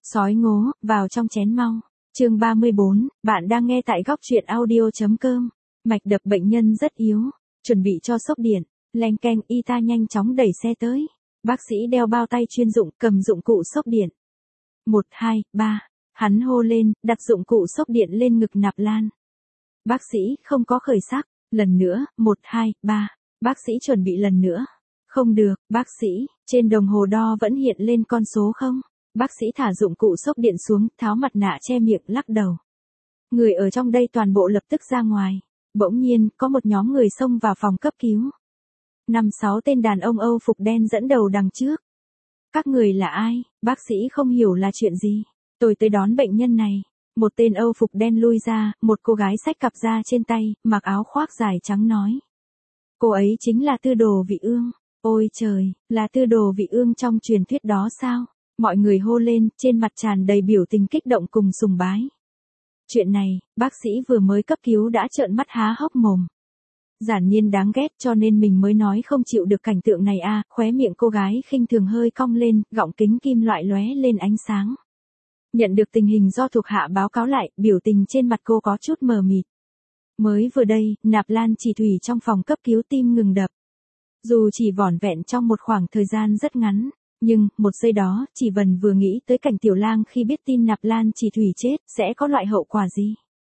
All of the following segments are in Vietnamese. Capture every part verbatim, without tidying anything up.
Sói ngố, vào trong chén mau. Chương ba mươi bốn, bạn đang nghe tại góc truyện audio.com. Mạch đập bệnh nhân rất yếu, chuẩn bị cho sốc điện. Leng keng, y tá nhanh chóng đẩy xe tới. Bác sĩ đeo bao tay chuyên dụng, cầm dụng cụ sốc điện. Một, hai, ba. Hắn hô lên, đặt dụng cụ sốc điện lên ngực Nạp Lan. Bác sĩ không có khởi sắc. Lần nữa, một, hai, ba. Bác sĩ chuẩn bị lần nữa. Không được, bác sĩ, trên đồng hồ đo vẫn hiện lên con số không. Bác sĩ thả dụng cụ sốc điện xuống, tháo mặt nạ che miệng, lắc đầu. Người ở trong đây toàn bộ lập tức ra ngoài. Bỗng nhiên, có một nhóm người xông vào phòng cấp cứu. Năm sáu tên đàn ông Âu phục đen dẫn đầu đằng trước. Các người là ai? Bác sĩ không hiểu là chuyện gì. Tôi tới đón bệnh nhân này. Một tên Âu phục đen lui ra, một cô gái xách cặp da trên tay, mặc áo khoác dài trắng nói. Cô ấy chính là Tư Đồ Vị Ương. Ôi trời, là Tư Đồ Vị Ương trong truyền thuyết đó sao? Mọi người hô lên, trên mặt tràn đầy biểu tình kích động cùng sùng bái. Chuyện này, bác sĩ vừa mới cấp cứu đã trợn mắt há hốc mồm. Giản Nhiên đáng ghét cho nên mình mới nói không chịu được cảnh tượng này à, khóe miệng cô gái khinh thường hơi cong lên, gọng kính kim loại lóe lên ánh sáng. Nhận được tình hình do thuộc hạ báo cáo lại, biểu tình trên mặt cô có chút mờ mịt. Mới vừa đây, Nạp Lan Chỉ Thủy trong phòng cấp cứu tim ngừng đập. Dù chỉ vỏn vẹn trong một khoảng thời gian rất ngắn, nhưng, một giây đó, chỉ Vân vừa nghĩ tới cảnh Tiểu Lang khi biết tin Nạp Lan Chỉ Thủy chết, sẽ có loại hậu quả gì.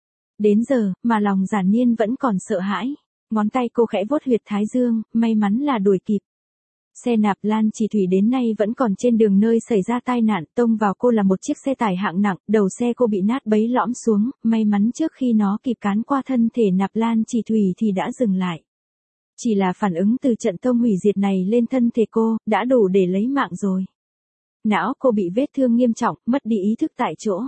Đến giờ, mà lòng Giản Nhiên vẫn còn sợ hãi. Ngón tay cô khẽ vuốt huyệt thái dương, may mắn là đuổi kịp. Xe Nạp Lan Chỉ Thủy đến nay vẫn còn trên đường nơi xảy ra tai nạn, tông vào cô là một chiếc xe tải hạng nặng, đầu xe cô bị nát bấy lõm xuống, may mắn trước khi nó kịp cán qua thân thể Nạp Lan Chỉ Thủy thì đã dừng lại. Chỉ là phản ứng từ trận tông hủy diệt này lên thân thể cô, đã đủ để lấy mạng rồi. Não cô bị vết thương nghiêm trọng, mất đi ý thức tại chỗ.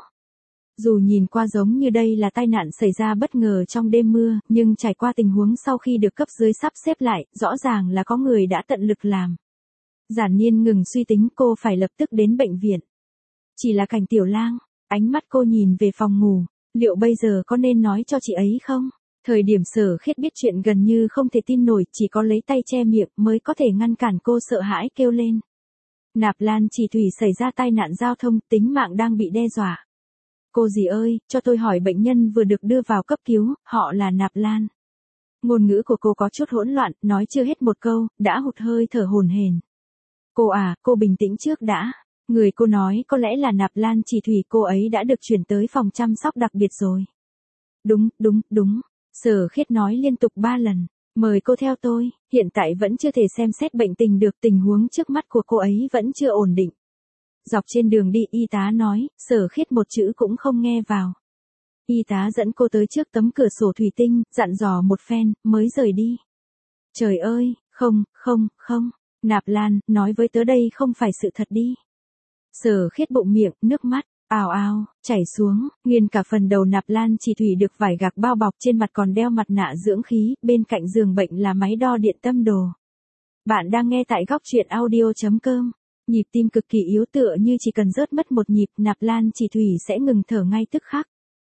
Dù nhìn qua giống như đây là tai nạn xảy ra bất ngờ trong đêm mưa, nhưng trải qua tình huống sau khi được cấp dưới sắp xếp lại, rõ ràng là có người đã tận lực làm. Giản Nhiên ngừng suy tính, cô phải lập tức đến bệnh viện. Chỉ là cảnh Tiểu Lang, ánh mắt cô nhìn về phòng ngủ, liệu bây giờ có nên nói cho chị ấy không? Thời điểm Sở Khiết biết chuyện gần như không thể tin nổi, chỉ có lấy tay che miệng mới có thể ngăn cản cô sợ hãi kêu lên. Nạp Lan Chỉ Thủy xảy ra tai nạn giao thông, tính mạng đang bị đe dọa. Cô dì ơi, cho tôi hỏi bệnh nhân vừa được đưa vào cấp cứu, họ là Nạp Lan. Ngôn ngữ của cô có chút hỗn loạn, nói chưa hết một câu, đã hụt hơi thở hổn hển. Cô à, cô bình tĩnh trước đã. Người cô nói có lẽ là Nạp Lan Chỉ Thủy, cô ấy đã được chuyển tới phòng chăm sóc đặc biệt rồi. Đúng, đúng, đúng. Sở Khiết nói liên tục ba lần. Mời cô theo tôi, hiện tại vẫn chưa thể xem xét bệnh tình được, tình huống trước mắt của cô ấy vẫn chưa ổn định. Dọc trên đường đi, y tá nói, Sở Khiết một chữ cũng không nghe vào. Y tá dẫn cô tới trước tấm cửa sổ thủy tinh, dặn dò một phen, mới rời đi. Trời ơi, không, không, không, Nạp Lan, nói với tớ đây không phải sự thật đi. Sở Khiết bụng miệng, nước mắt, ào ào, chảy xuống, nguyên cả phần đầu Nạp Lan Chỉ Thủy được vải gạc bao bọc, trên mặt còn đeo mặt nạ dưỡng khí, bên cạnh giường bệnh là máy đo điện tâm đồ. Bạn đang nghe tại góc truyện audio.com. Nhịp tim cực kỳ yếu, tựa như chỉ cần rớt mất một nhịp, Nạp Lan Chỉ Thủy sẽ ngừng thở ngay tức khắc.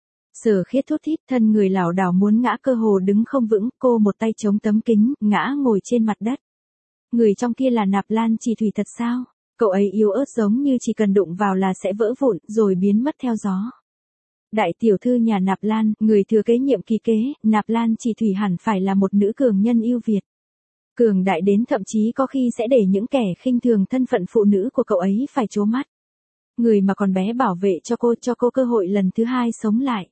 Sở Khiết thút thít, thân người lảo đảo muốn ngã, cơ hồ đứng không vững, cô một tay chống tấm kính, ngã ngồi trên mặt đất. Người trong kia là Nạp Lan Chỉ Thủy thật sao? Cậu ấy yếu ớt giống như chỉ cần đụng vào là sẽ vỡ vụn, rồi biến mất theo gió. Đại tiểu thư nhà Nạp Lan, người thừa kế nhiệm kỳ kế, Nạp Lan Chỉ Thủy hẳn phải là một nữ cường nhân ưu việt. Cường đại đến thậm chí có khi sẽ để những kẻ khinh thường thân phận phụ nữ của cậu ấy phải trố mắt. Người mà còn bé bảo vệ cho cô, cho cô cơ hội lần thứ hai sống lại.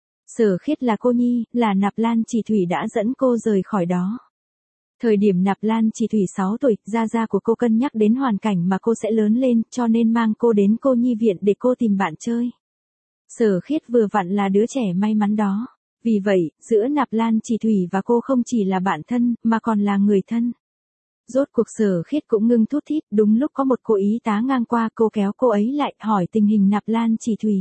Sở Khiết là cô nhi, là Nạp Lan Chỉ Thủy đã dẫn cô rời khỏi đó. Thời điểm Nạp Lan Chỉ Thủy sáu tuổi, gia gia của cô cân nhắc đến hoàn cảnh mà cô sẽ lớn lên, cho nên mang cô đến cô nhi viện để cô tìm bạn chơi. Sở Khiết vừa vặn là đứa trẻ may mắn đó. Vì vậy, giữa Nạp Lan Chỉ Thủy và cô không chỉ là bạn thân, mà còn là người thân. Rốt cuộc Sở Khiết cũng ngưng thút thít, đúng lúc có một cô y tá ngang qua, cô kéo cô ấy lại, hỏi tình hình Nạp Lan Chỉ Thủy.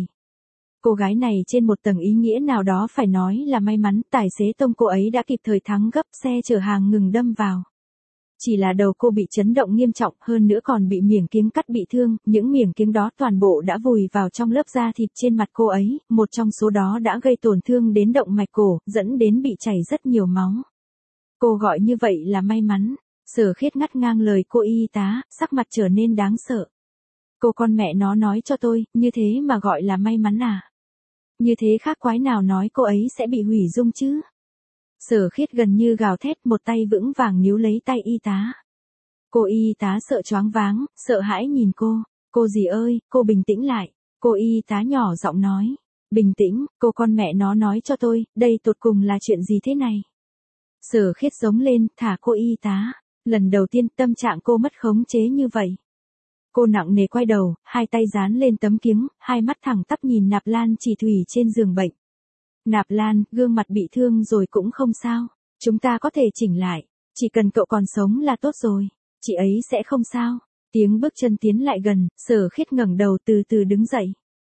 Cô gái này trên một tầng ý nghĩa nào đó phải nói là may mắn, tài xế tông cô ấy đã kịp thời thắng gấp, xe chở hàng ngừng đâm vào. Chỉ là đầu cô bị chấn động nghiêm trọng, hơn nữa còn bị miểng kiếng cắt bị thương, những miểng kiếng đó toàn bộ đã vùi vào trong lớp da thịt trên mặt cô ấy, một trong số đó đã gây tổn thương đến động mạch cổ, dẫn đến bị chảy rất nhiều máu. Cô gọi như vậy là may mắn. Sở Khiết ngắt ngang lời cô y tá, sắc mặt trở nên đáng sợ. Cô con mẹ nó nói cho tôi, như thế mà gọi là may mắn à? Như thế khác quái nào nói cô ấy sẽ bị hủy dung chứ? Sở Khiết gần như gào thét, một tay vững vàng níu lấy tay y tá. Cô y tá sợ choáng váng, sợ hãi nhìn cô. Cô dì ơi, cô bình tĩnh lại. Cô y tá nhỏ giọng nói. Bình tĩnh, cô con mẹ nó nói cho tôi, đây tột cùng là chuyện gì thế này? Sở Khiết giống lên, thả cô y tá. Lần đầu tiên tâm trạng cô mất khống chế như vậy. Cô nặng nề quay đầu, hai tay dán lên tấm kiếng, hai mắt thẳng tắp nhìn Nạp Lan Chỉ Thủy trên giường bệnh. Nạp Lan, gương mặt bị thương rồi cũng không sao. Chúng ta có thể chỉnh lại. Chỉ cần cậu còn sống là tốt rồi. Chị ấy sẽ không sao. Tiếng bước chân tiến lại gần, Sở Khiết ngẩng đầu từ từ đứng dậy.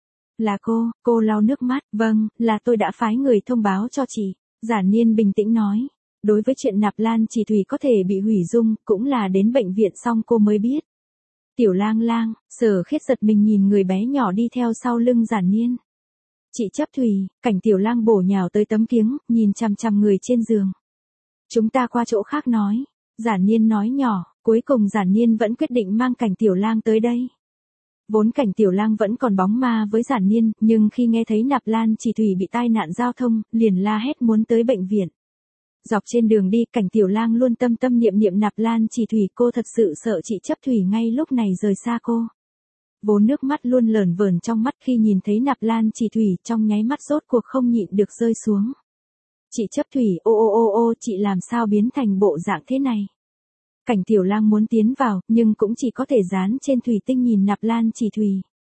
Là cô, cô lau nước mắt. Vâng, là tôi đã phái người thông báo cho chị. Giản Niên bình tĩnh nói. Đối với chuyện Nạp Lan Chỉ Thủy có thể bị hủy dung, cũng là đến bệnh viện xong cô mới biết. Tiểu Lang Lang, Sở Khiết giật mình nhìn người bé nhỏ đi theo sau lưng Giản Niên. Chị Chấp Thủy, Cảnh Tiểu Lang bổ nhào tới tấm kiếng, nhìn chằm chằm người trên giường. Chúng ta qua chỗ khác nói. Giản Niên nói nhỏ, cuối cùng Giản Niên vẫn quyết định mang Cảnh Tiểu Lang tới đây. Vốn Cảnh Tiểu Lang vẫn còn bóng ma với Giản Niên, nhưng khi nghe thấy Nạp Lan Chỉ Thủy bị tai nạn giao thông, liền la hét muốn tới bệnh viện. Dọc trên đường đi, Cảnh Tiểu Lang luôn tâm tâm niệm niệm Nạp Lan Chỉ Thủy, cô thật sự sợ chị Chấp Thủy ngay lúc này rời xa cô. Vốn nước mắt luôn lởn vởn trong mắt khi nhìn thấy Nạp Lan Chỉ Thủy, trong nháy mắt rốt cuộc không nhịn được rơi xuống. Chị Chấp Thủy, ô ô ô ô, chị làm sao biến thành bộ dạng thế này? Cảnh Tiểu Lang muốn tiến vào, nhưng cũng chỉ có thể dán trên thủy tinh nhìn Nạp Lan Chỉ Thủy.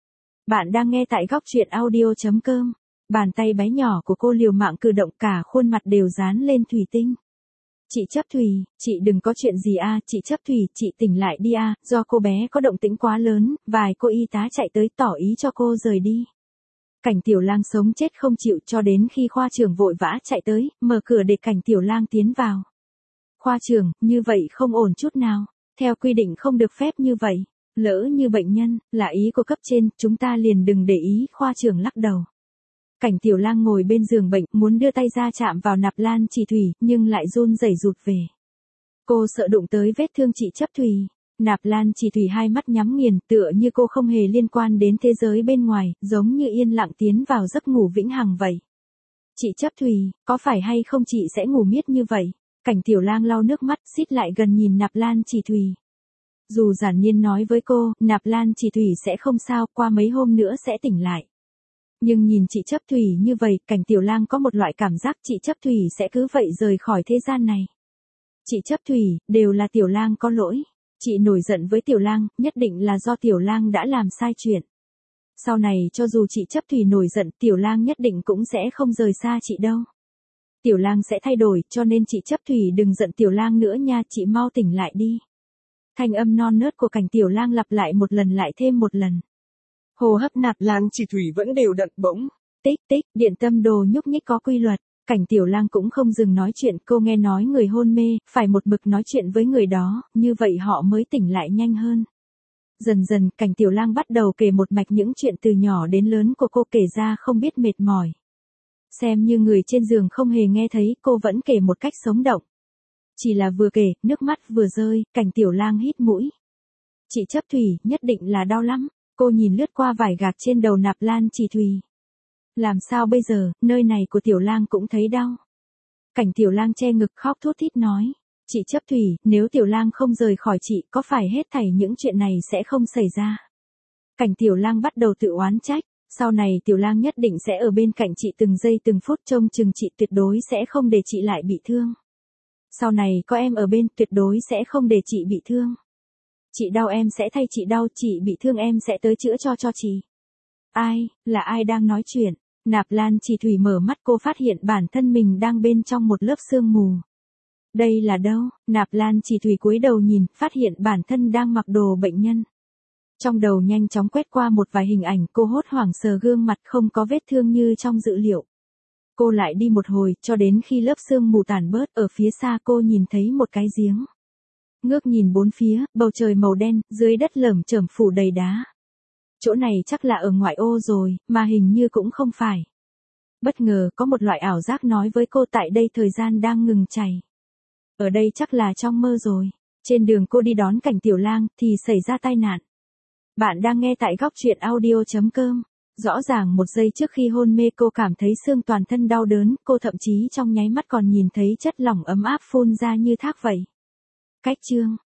Bạn đang nghe tại góc truyện audio chấm com. Bàn tay bé nhỏ của cô liều mạng cử động, cả khuôn mặt đều dán lên thủy tinh. Chị Chấp Thủy, chị đừng có chuyện gì a, chị Chấp Thủy, chị tỉnh lại đi a, do cô bé có động tĩnh quá lớn, vài cô y tá chạy tới tỏ ý cho cô rời đi. Cảnh Tiểu Lang sống chết không chịu cho đến khi khoa trưởng vội vã chạy tới, mở cửa để Cảnh Tiểu Lang tiến vào. Khoa trưởng, như vậy không ổn chút nào, theo quy định không được phép như vậy, lỡ như bệnh nhân, là ý của cấp trên, chúng ta liền đừng để ý, khoa trưởng lắc đầu. Cảnh Tiểu Lang ngồi bên giường bệnh, muốn đưa tay ra chạm vào Nạp Lan Chỉ Thủy, nhưng lại run rẩy rụt về. Cô sợ đụng tới vết thương chị Chấp Thủy. Nạp Lan Chỉ Thủy hai mắt nhắm nghiền, tựa như cô không hề liên quan đến thế giới bên ngoài, giống như yên lặng tiến vào giấc ngủ vĩnh hằng vậy. Chị Chấp Thủy, có phải hay không chị sẽ ngủ miết như vậy? Cảnh Tiểu Lang lau nước mắt, xít lại gần nhìn Nạp Lan Chỉ Thủy. Dù Giản Niên nói với cô, Nạp Lan Chỉ Thủy sẽ không sao, qua mấy hôm nữa sẽ tỉnh lại. Nhưng nhìn chị Chấp Thủy như vậy, Cảnh Tiểu Lang có một loại cảm giác chị Chấp Thủy sẽ cứ vậy rời khỏi thế gian này. Chị Chấp Thủy, đều là Tiểu Lang có lỗi. Chị nổi giận với Tiểu Lang, nhất định là do Tiểu Lang đã làm sai chuyện. Sau này cho dù chị Chấp Thủy nổi giận, Tiểu Lang nhất định cũng sẽ không rời xa chị đâu. Tiểu Lang sẽ thay đổi, cho nên chị Chấp Thủy đừng giận Tiểu Lang nữa nha, chị mau tỉnh lại đi. Thanh âm non nớt của Cảnh Tiểu Lang lặp lại một lần lại thêm một lần. Hô hấp Nạp Lan Chỉ Thủy vẫn đều đặn bỗng. Tích tích, điện tâm đồ nhúc nhích có quy luật. Cảnh Tiểu Lang cũng không dừng nói chuyện, cô nghe nói người hôn mê, phải một mực nói chuyện với người đó, như vậy họ mới tỉnh lại nhanh hơn. Dần dần, Cảnh Tiểu Lang bắt đầu kể một mạch những chuyện từ nhỏ đến lớn của cô, kể ra không biết mệt mỏi. Xem như người trên giường không hề nghe thấy, cô vẫn kể một cách sống động. Chỉ là vừa kể, nước mắt vừa rơi, Cảnh Tiểu Lang hít mũi. Chị Chấp Thủy, nhất định là đau lắm. Cô nhìn lướt qua vải gạc trên đầu Nạp Lan Chỉ Thủy. Làm sao bây giờ, nơi này của Tiểu Lang cũng thấy đau. Cảnh Tiểu Lang che ngực khóc thút thít nói. Chị Chấp Thủy, nếu Tiểu Lang không rời khỏi chị, có phải hết thảy những chuyện này sẽ không xảy ra. Cảnh Tiểu Lang bắt đầu tự oán trách. Sau này Tiểu Lang nhất định sẽ ở bên cạnh chị từng giây từng phút, trông chừng chị, tuyệt đối sẽ không để chị lại bị thương. Sau này có em ở bên, tuyệt đối sẽ không để chị bị thương. Chị đau em sẽ thay chị đau, chị bị thương em sẽ tới chữa cho cho chị. Ai, là ai đang nói chuyện? Nạp Lan Chỉ Thủy mở mắt, cô phát hiện bản thân mình đang bên trong một lớp sương mù. Đây là đâu? Nạp Lan Chỉ Thủy cúi đầu nhìn, phát hiện bản thân đang mặc đồ bệnh nhân. Trong đầu nhanh chóng quét qua một vài hình ảnh, cô hốt hoảng sờ gương mặt, không có vết thương như trong dữ liệu. Cô lại đi một hồi, cho đến khi lớp sương mù tản bớt, ở phía xa cô nhìn thấy một cái giếng. Ngước nhìn bốn phía, bầu trời màu đen, dưới đất lởm chởm phủ đầy đá. Chỗ này chắc là ở ngoại ô rồi, mà hình như cũng không phải. Bất ngờ có một loại ảo giác nói với cô tại đây thời gian đang ngừng chảy. Ở đây chắc là trong mơ rồi. Trên đường cô đi đón Cảnh Tiểu Lang thì xảy ra tai nạn. Bạn đang nghe tại góc truyện audio chấm com. Rõ ràng một giây trước khi hôn mê cô cảm thấy xương toàn thân đau đớn, cô thậm chí trong nháy mắt còn nhìn thấy chất lỏng ấm áp phun ra như thác vậy. Cách chương